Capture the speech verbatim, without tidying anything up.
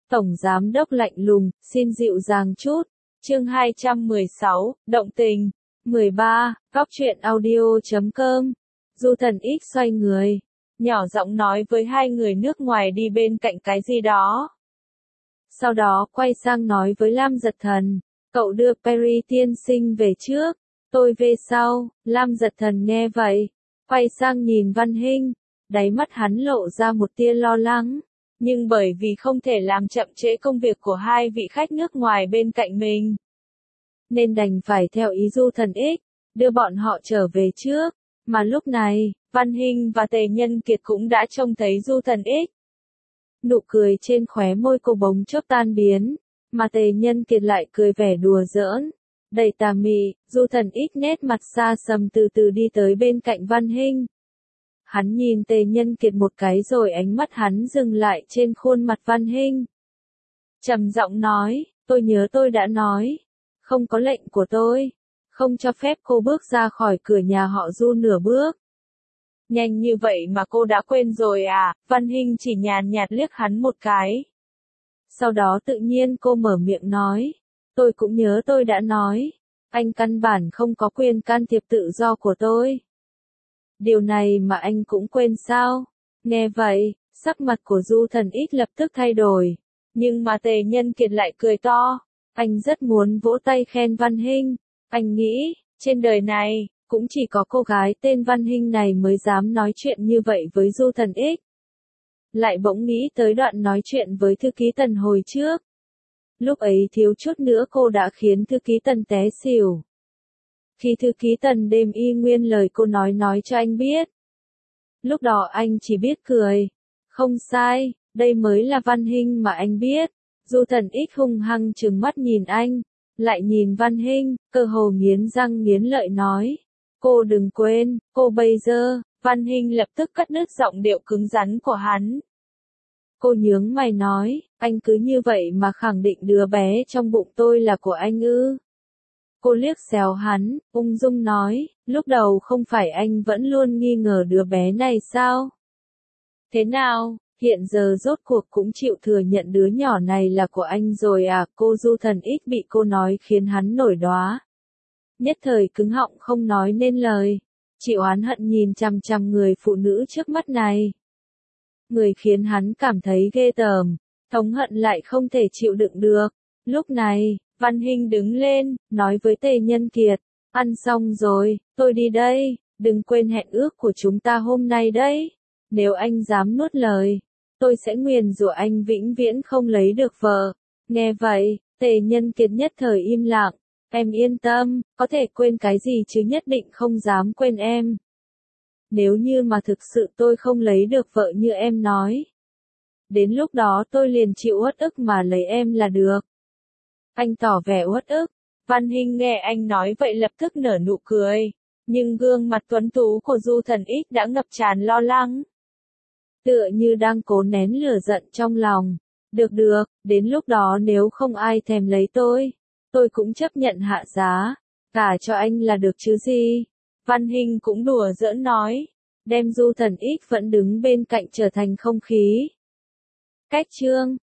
Tổng giám đốc lạnh lùng, xin dịu dàng chút. Chương hai trăm mười sáu, động tình. mười ba, góc truyện audio chấm com. Du Thần X xoay người, nhỏ giọng nói với hai người nước ngoài đi bên cạnh cái gì đó. Sau đó quay sang nói với Lam Giật Thần, cậu đưa Perry tiên sinh về trước, tôi về sau. Lam Giật Thần nghe vậy, quay sang nhìn Văn Hinh, đáy mắt hắn lộ ra một tia lo lắng, nhưng bởi vì không thể làm chậm trễ công việc của hai vị khách nước ngoài bên cạnh mình, nên đành phải theo ý Du Thần X, đưa bọn họ trở về trước. Mà lúc này, Văn Hinh và Tề Nhân Kiệt cũng đã trông thấy Du Thần X. Nụ cười trên khóe môi cô bỗng chốc tan biến, mà Tề Nhân Kiệt lại cười vẻ đùa giỡn, đầy tà mị. Du Thần X nét mặt xa sầm từ từ đi tới bên cạnh Văn Hinh. Hắn nhìn Tề Nhân Kiệt một cái rồi ánh mắt hắn dừng lại trên khuôn mặt Văn Hinh. Trầm giọng nói, tôi nhớ tôi đã nói, không có lệnh của tôi, không cho phép cô bước ra khỏi cửa nhà họ Du nửa bước. Nhanh như vậy mà cô đã quên rồi à? Văn Hinh chỉ nhàn nhạt liếc hắn một cái. Sau đó tự nhiên cô mở miệng nói, tôi cũng nhớ tôi đã nói, anh căn bản không có quyền can thiệp tự do của tôi. Điều này mà anh cũng quên sao? Nghe vậy, sắc mặt của Du Thần X lập tức thay đổi, nhưng mà Tề Nhân Kiệt lại cười to. Anh rất muốn vỗ tay khen Văn Hinh. Anh nghĩ, trên đời này, cũng chỉ có cô gái tên Văn Hinh này mới dám nói chuyện như vậy với Du Thần X. Lại bỗng nghĩ tới đoạn nói chuyện với thư ký Tần hồi trước. Lúc ấy thiếu chút nữa cô đã khiến thư ký Tần té xỉu. Khi thư ký Tần đêm y nguyên lời cô nói nói cho anh biết. Lúc đó anh chỉ biết cười. Không sai, đây mới là Văn Hinh mà anh biết. Du Thần X hung hăng trừng mắt nhìn anh, lại nhìn Văn Hinh, cơ hồ nghiến răng nghiến lợi nói. Cô đừng quên, cô bây giờ. Văn Hinh lập tức cắt đứt giọng điệu cứng rắn của hắn. Cô nhướng mày nói, anh cứ như vậy mà khẳng định đứa bé trong bụng tôi là của anh ư? Cô liếc xéo hắn, ung dung nói, lúc đầu không phải anh vẫn luôn nghi ngờ đứa bé này sao? Thế nào, hiện giờ rốt cuộc cũng chịu thừa nhận đứa nhỏ này là của anh rồi à? Cô Du Thần X bị cô nói khiến hắn nổi đoá. Nhất thời cứng họng không nói nên lời, chỉ oán hận nhìn chằm chằm người phụ nữ trước mắt này. Người khiến hắn cảm thấy ghê tởm, thống hận lại không thể chịu đựng được. Lúc này, Văn Hinh đứng lên, nói với Tề Nhân Kiệt, ăn xong rồi, tôi đi đây, đừng quên hẹn ước của chúng ta hôm nay đấy. Nếu anh dám nuốt lời, tôi sẽ nguyền rủa anh vĩnh viễn không lấy được vợ. Nghe vậy, Tề Nhân Kiệt nhất thời im lặng. Em yên tâm, có thể quên cái gì chứ nhất định không dám quên em. Nếu như mà thực sự tôi không lấy được vợ như em nói, đến lúc đó tôi liền chịu uất ức mà lấy em là được. Anh tỏ vẻ uất ức. Văn Hinh nghe anh nói vậy lập tức nở nụ cười, nhưng gương mặt tuấn tú của Du Thần X đã ngập tràn lo lắng. Tựa như đang cố nén lửa giận trong lòng. Được được, đến lúc đó nếu không ai thèm lấy tôi, tôi cũng chấp nhận hạ giá, cả cho anh là được chứ gì. Văn Hinh cũng đùa giỡn nói, đem Du Thần X vẫn đứng bên cạnh trở thành không khí. Cách chương